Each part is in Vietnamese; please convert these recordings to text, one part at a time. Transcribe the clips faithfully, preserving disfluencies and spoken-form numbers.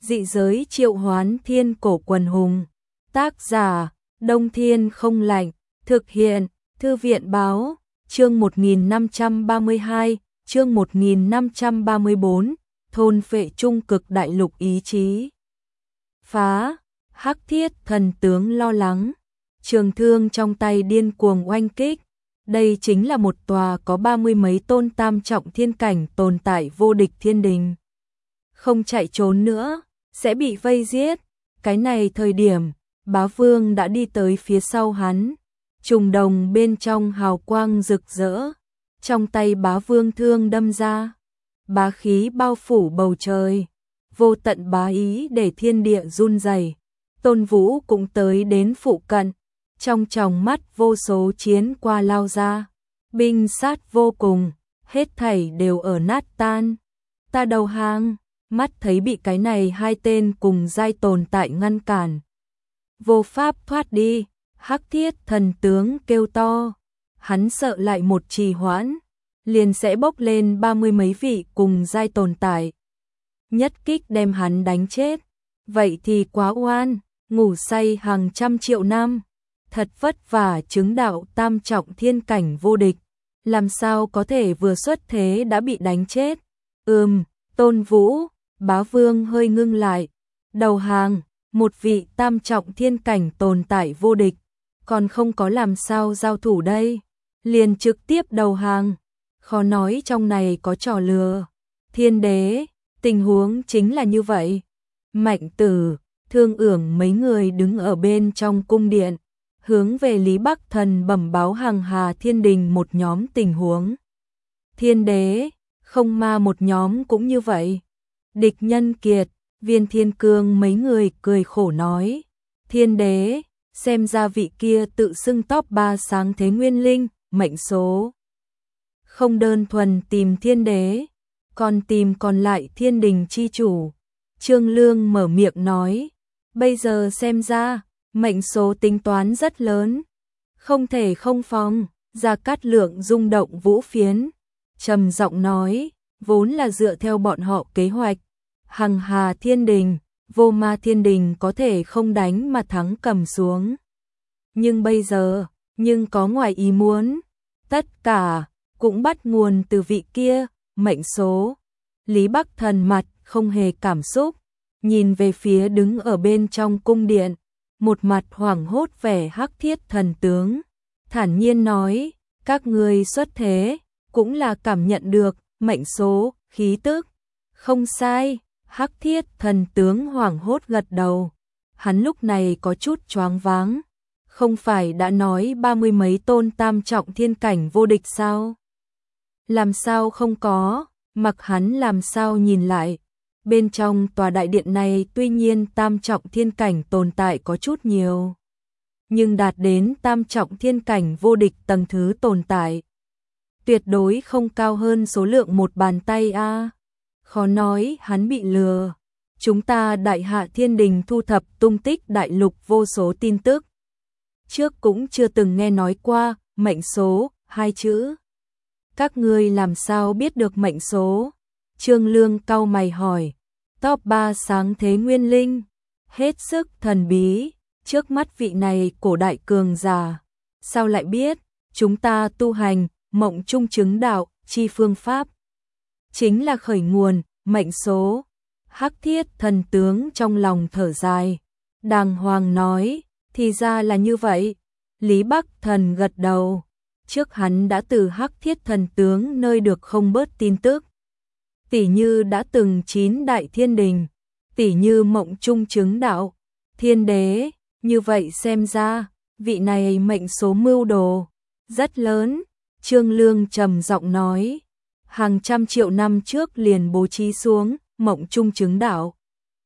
Dị giới triệu hoán thiên cổ quần hùng. Tác giả, Đông Thiên không lạnh. Thực hiện, Thư viện báo. Chương một nghìn năm trăm ba mươi hai, chương một nghìn năm trăm ba mươi bốn, thôn phệ trung cực đại lục ý chí. Phá, Hắc Thiết thần tướng lo lắng. Trường thương trong tay điên cuồng oanh kích. Đây chính là một tòa có ba mươi mấy tôn tam trọng thiên cảnh tồn tại vô địch thiên đình. Không chạy trốn nữa, sẽ bị vây giết. Cái này thời điểm, Bá Vương đã đi tới phía sau hắn. Trùng đồng bên trong hào quang rực rỡ. Trong tay Bá Vương thương đâm ra. Bá khí bao phủ bầu trời. Vô tận bá ý để thiên địa run rẩy. Tôn Vũ cũng tới đến phụ cận. Trong tròng mắt vô số chiến qua lao ra. Binh sát vô cùng. Hết thảy đều ở nát tan. Ta đầu hàng. Mắt thấy bị cái này hai tên cùng giai tồn tại ngăn cản. Vô pháp thoát đi. Hắc Thiết thần tướng kêu to. Hắn sợ lại một trì hoãn. Liền sẽ bốc lên ba mươi mấy vị cùng giai tồn tại. Nhất kích đem hắn đánh chết. Vậy thì quá oan. Ngủ say hàng trăm triệu năm. Thật vất vả chứng đạo tam trọng thiên cảnh vô địch. Làm sao có thể vừa xuất thế đã bị đánh chết. Ừm, Tôn Vũ. Bá Vương hơi ngưng lại. Đầu hàng. Một vị tam trọng thiên cảnh tồn tại vô địch. Còn không có làm sao giao thủ đây. Liền trực tiếp đầu hàng. Khó nói trong này có trò lừa. Thiên đế, tình huống chính là như vậy. Mạnh Tử, Thương Ưởng mấy người đứng ở bên trong cung điện. Hướng về Lý Bắc Thần bẩm báo Hằng Hà Thiên Đình một nhóm tình huống. Thiên đế, Không Ma một nhóm cũng như vậy. Địch Nhân Kiệt, Viên Thiên Cương mấy người cười khổ nói. Thiên đế, xem ra vị kia tự xưng top ba sáng thế nguyên linh, mệnh số. Không đơn thuần tìm thiên đế, còn tìm còn lại thiên đình chi chủ. Trương Lương mở miệng nói. Bây giờ xem ra, mệnh số tính toán rất lớn. Không thể không phòng. Gia Cát Lượng rung động vũ phiến. Trầm giọng nói, vốn là dựa theo bọn họ kế hoạch. Hằng Hà Thiên Đình, Vô Ma Thiên Đình có thể không đánh mà thắng cầm xuống. Nhưng bây giờ, nhưng có ngoài ý muốn. Tất cả, cũng bắt nguồn từ vị kia, mệnh số. Lý Bắc Thần mặt không hề cảm xúc. Nhìn về phía đứng ở bên trong cung điện. Một mặt hoảng hốt vẻ Hắc Thiết thần tướng. Thản nhiên nói, các ngươi xuất thế, cũng là cảm nhận được, mệnh số, khí tức. Không sai. Hắc Thiết thần tướng hoảng hốt gật đầu. Hắn lúc này có chút choáng váng. Không phải đã nói ba mươi mấy tôn tam trọng thiên cảnh vô địch sao? Làm sao không có? Mặc hắn làm sao nhìn lại. Bên trong tòa đại điện này tuy nhiên tam trọng thiên cảnh tồn tại có chút nhiều. Nhưng đạt đến tam trọng thiên cảnh vô địch tầng thứ tồn tại. Tuyệt đối không cao hơn số lượng một bàn tay a. À. Khó nói hắn bị lừa. Chúng ta Đại Hạ Thiên Đình thu thập tung tích đại lục vô số tin tức. Trước cũng chưa từng nghe nói qua mệnh số, hai chữ. Các ngươi làm sao biết được mệnh số? Trương Lương cau mày hỏi. Top ba sáng thế nguyên linh. Hết sức thần bí. Trước mắt vị này cổ đại cường giả. Sao lại biết? Chúng ta tu hành, mộng trung chứng đạo, chi phương pháp. Chính là khởi nguồn, mệnh số. Hắc Thiết thần tướng trong lòng thở dài. Đàng hoàng nói, thì ra là như vậy. Lý Bắc Thần gật đầu. Trước hắn đã từ Hắc Thiết thần tướng nơi được không bớt tin tức. Tỷ như đã từng chín đại thiên đình. Tỷ như mộng trung chứng đạo. Thiên đế, như vậy xem ra, vị này mệnh số mưu đồ. Rất lớn, Trương Lương trầm giọng nói. Hàng trăm triệu năm trước liền bố trí xuống, mộng trung chứng đạo.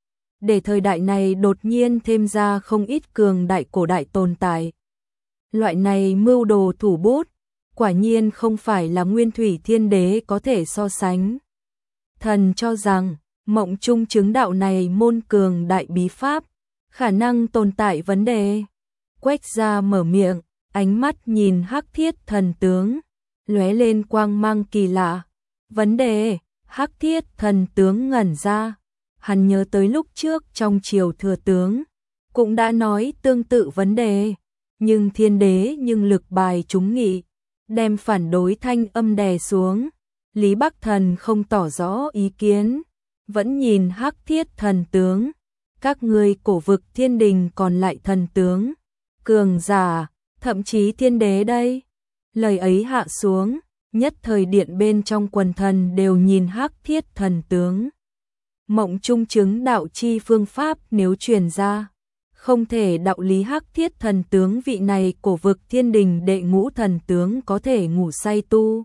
Để thời đại này đột nhiên thêm ra không ít cường đại cổ đại tồn tại. Loại này mưu đồ thủ bút, quả nhiên không phải là Nguyên Thủy Thiên Đế có thể so sánh. Thần cho rằng, mộng trung chứng đạo này môn cường đại bí pháp, khả năng tồn tại vấn đề. Quách Gia mở miệng, ánh mắt nhìn Hắc Thiết thần tướng, lóe lên quang mang kỳ lạ. Vấn đề, Hắc Thiết thần tướng ngẩn ra. Hắn nhớ tới lúc trước trong triều thừa tướng, cũng đã nói tương tự vấn đề, nhưng thiên đế nhưng lực bài chúng nghị, đem phản đối thanh âm đè xuống. Lý Bắc Thần không tỏ rõ ý kiến, vẫn nhìn Hắc Thiết thần tướng, các ngươi cổ vực thiên đình còn lại thần tướng, cường giả, thậm chí thiên đế đây. Lời ấy hạ xuống, nhất thời điện bên trong quần thần đều nhìn Hắc Thiết thần tướng. Mộng trung chứng đạo chi phương pháp nếu truyền ra, không thể đạo lý Hắc Thiết thần tướng vị này cổ vực thiên đình đệ ngũ thần tướng có thể ngủ say tu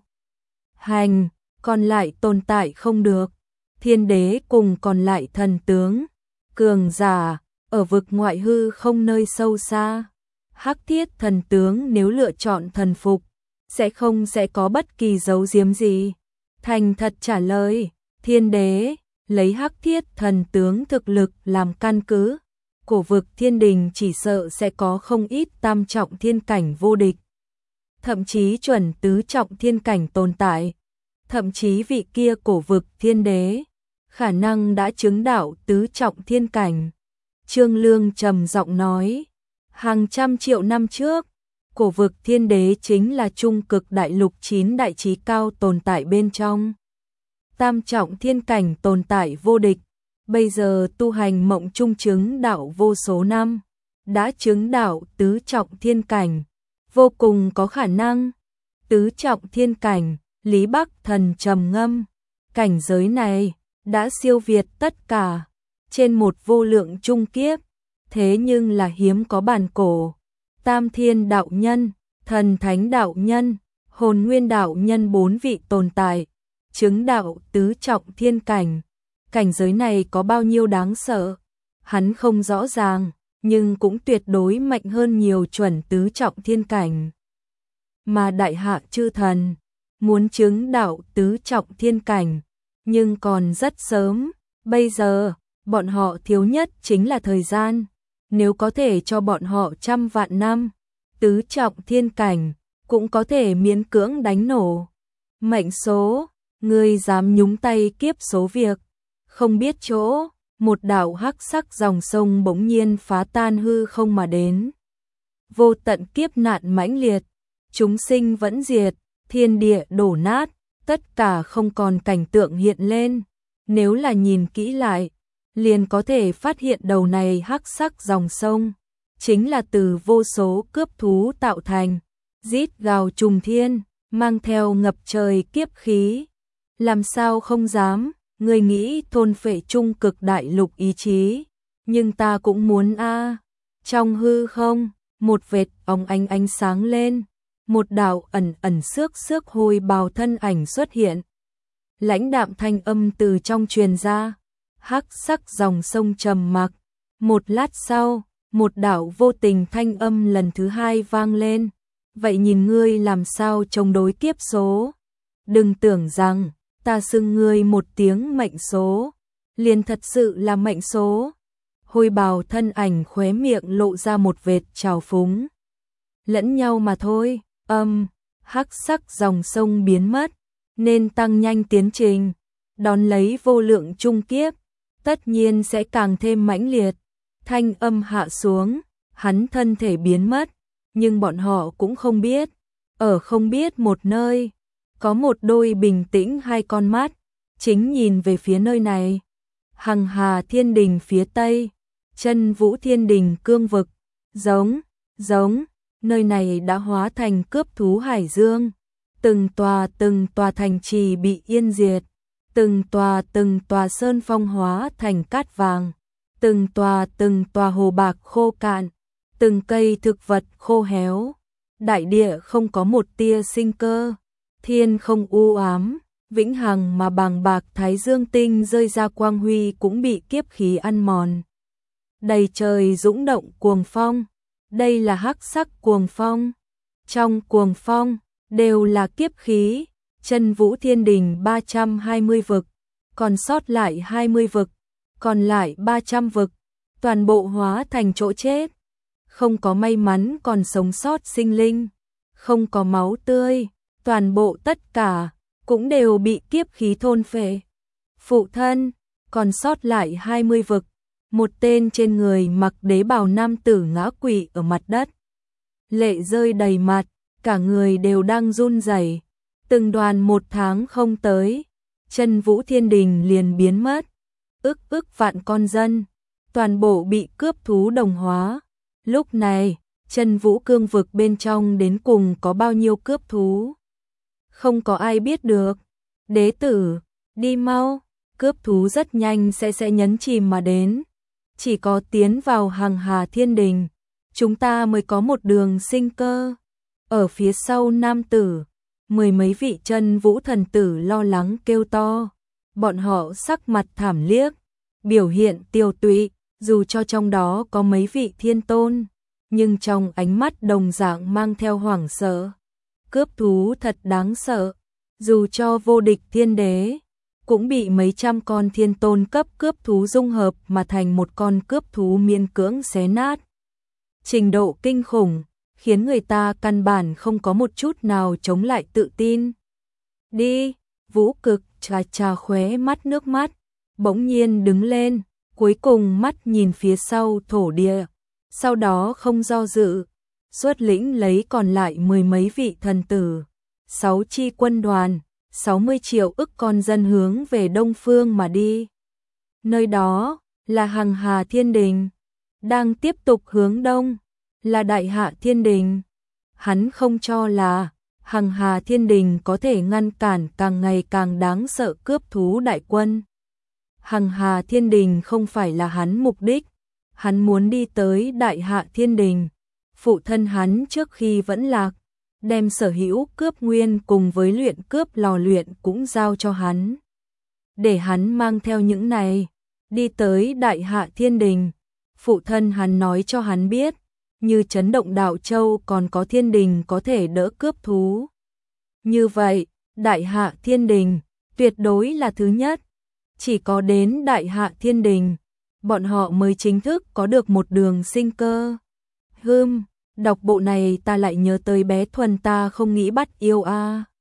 hành, còn lại tồn tại không được. Thiên đế cùng còn lại thần tướng, cường giả, ở vực ngoại hư không nơi sâu xa. Hắc Thiết thần tướng nếu lựa chọn thần phục, sẽ không sẽ có bất kỳ giấu giếm gì. Thành thật trả lời, thiên đế, lấy Hắc Thiết thần tướng thực lực làm căn cứ, cổ vực thiên đình chỉ sợ sẽ có không ít tam trọng thiên cảnh vô địch. Thậm chí chuẩn tứ trọng thiên cảnh tồn tại. Thậm chí vị kia cổ vực thiên đế, khả năng đã chứng đạo tứ trọng thiên cảnh. Trương Lương trầm giọng nói, hàng trăm triệu năm trước, cổ vực thiên đế chính là trung cực đại lục chín đại trí cao tồn tại bên trong. Tam trọng thiên cảnh tồn tại vô địch, bây giờ tu hành mộng trung chứng đạo vô số năm, đã chứng đạo tứ trọng thiên cảnh, vô cùng có khả năng. Tứ trọng thiên cảnh, Lý Bắc Thần trầm ngâm, cảnh giới này đã siêu việt tất cả, trên một vô lượng trung kiếp, thế nhưng là hiếm có bản cổ. Tam Thiên đạo nhân, Thần Thánh đạo nhân, Hồn Nguyên đạo nhân bốn vị tồn tại, chứng đạo tứ trọng thiên cảnh. Cảnh giới này có bao nhiêu đáng sợ, hắn không rõ ràng, nhưng cũng tuyệt đối mạnh hơn nhiều chuẩn tứ trọng thiên cảnh. Mà đại hạ chư thần muốn chứng đạo tứ trọng thiên cảnh, nhưng còn rất sớm, bây giờ, bọn họ thiếu nhất chính là thời gian, nếu có thể cho bọn họ trăm vạn năm, tứ trọng thiên cảnh, cũng có thể miễn cưỡng đánh nổ. Mệnh số, ngươi dám nhúng tay kiếp số việc, không biết chỗ, một đạo hắc sắc dòng sông bỗng nhiên phá tan hư không mà đến. Vô tận kiếp nạn mãnh liệt, chúng sinh vẫn diệt, thiên địa đổ nát, tất cả không còn cảnh tượng hiện lên. Nếu là nhìn kỹ lại, liền có thể phát hiện đầu này hắc sắc dòng sông, chính là từ vô số cướp thú tạo thành, rít gào trùng thiên, mang theo ngập trời kiếp khí. Làm sao không dám, người nghĩ thôn phệ trung cực đại lục ý chí, nhưng ta cũng muốn a. Trong hư không, một vệt óng ánh ánh sáng lên, một đạo ẩn ẩn xước xước hôi bào thân ảnh xuất hiện. Lãnh đạm thanh âm từ trong truyền ra, hắc sắc dòng sông trầm mặc. Một lát sau, một đạo vô tình thanh âm lần thứ hai vang lên. Vậy nhìn ngươi làm sao chống đối kiếp số? Đừng tưởng rằng ta xưng ngươi một tiếng mệnh số, liền thật sự là mệnh số. Hôi bào thân ảnh khóe miệng lộ ra một vệt trào phúng. Lẫn nhau mà thôi. Âm, hắc sắc dòng sông biến mất, nên tăng nhanh tiến trình, đón lấy vô lượng trung kiếp, tất nhiên sẽ càng thêm mãnh liệt. Thanh âm hạ xuống, hắn thân thể biến mất, nhưng bọn họ cũng không biết, ở không biết một nơi, có một đôi bình tĩnh hai con mắt, chính nhìn về phía nơi này. Hằng Hà Thiên Đình phía tây, Chân Vũ Thiên Đình cương vực, giống, giống. Nơi này đã hóa thành cướp thú hải dương, từng tòa từng tòa thành trì bị yên diệt, từng tòa từng tòa sơn phong hóa thành cát vàng, từng tòa từng tòa hồ bạc khô cạn, từng cây thực vật khô héo, đại địa không có một tia sinh cơ, thiên không u ám, vĩnh hằng mà bàng bạc thái dương tinh rơi ra quang huy cũng bị kiếp khí ăn mòn. Đầy trời dũng động cuồng phong. Đây là hắc sắc cuồng phong. Trong cuồng phong đều là kiếp khí. Chân Vũ Thiên Đình ba trăm hai mươi vực, còn sót lại hai mươi vực, còn lại ba trăm vực, toàn bộ hóa thành chỗ chết. Không có may mắn còn sống sót sinh linh, không có máu tươi, toàn bộ tất cả cũng đều bị kiếp khí thôn phệ. Phụ thân, còn sót lại hai mươi vực, một tên trên người mặc đế bào nam tử ngã quỵ ở mặt đất. Lệ rơi đầy mặt, cả người đều đang run rẩy. Từng đoàn một tháng không tới, chân vũ thiên đình liền biến mất. Ức ức vạn con dân, toàn bộ bị cướp thú đồng hóa. Lúc này, chân vũ cương vực bên trong đến cùng có bao nhiêu cướp thú? Không có ai biết được. Đế tử, đi mau, cướp thú rất nhanh sẽ sẽ nhấn chìm mà đến. Chỉ có tiến vào Hằng Hà Thiên Đình, chúng ta mới có một đường sinh cơ. Ở phía sau nam tử, mười mấy vị chân vũ thần tử lo lắng kêu to. Bọn họ sắc mặt thảm liếc, biểu hiện tiêu tụy, dù cho trong đó có mấy vị thiên tôn, nhưng trong ánh mắt đồng dạng mang theo hoảng sợ. Cướp thú thật đáng sợ, dù cho vô địch thiên đế, cũng bị mấy trăm con thiên tôn cấp cướp thú dung hợp mà thành một con cướp thú miễn cưỡng xé nát. Trình độ kinh khủng, khiến người ta căn bản không có một chút nào chống lại tự tin. Đi, Vũ Cực trà trà khóe mắt nước mắt, bỗng nhiên đứng lên, cuối cùng mắt nhìn phía sau thổ địa, sau đó không do dự, xuất lĩnh lấy còn lại mười mấy vị thần tử, sáu chi quân đoàn, sáu mươi triệu ức con dân hướng về đông phương mà đi. Nơi đó là Hằng Hà Thiên Đình, đang tiếp tục hướng đông, là Đại Hạ Thiên Đình. Hắn không cho là Hằng Hà Thiên Đình có thể ngăn cản càng ngày càng đáng sợ cướp thú đại quân. Hằng Hà Thiên Đình không phải là hắn mục đích, hắn muốn đi tới Đại Hạ Thiên Đình. Phụ thân hắn trước khi vẫn lạc, đem sở hữu cướp nguyên cùng với luyện cướp lò luyện cũng giao cho hắn. Để hắn mang theo những này, đi tới Đại Hạ Thiên Đình. Phụ thân hắn nói cho hắn biết, như chấn động Đạo Châu còn có thiên đình có thể đỡ cướp thú. Như vậy, Đại Hạ Thiên Đình tuyệt đối là thứ nhất. Chỉ có đến Đại Hạ Thiên Đình, bọn họ mới chính thức có được một đường sinh cơ. Hừm, đọc bộ này ta lại nhớ tới bé Thuần ta không nghĩ bắt yêu a.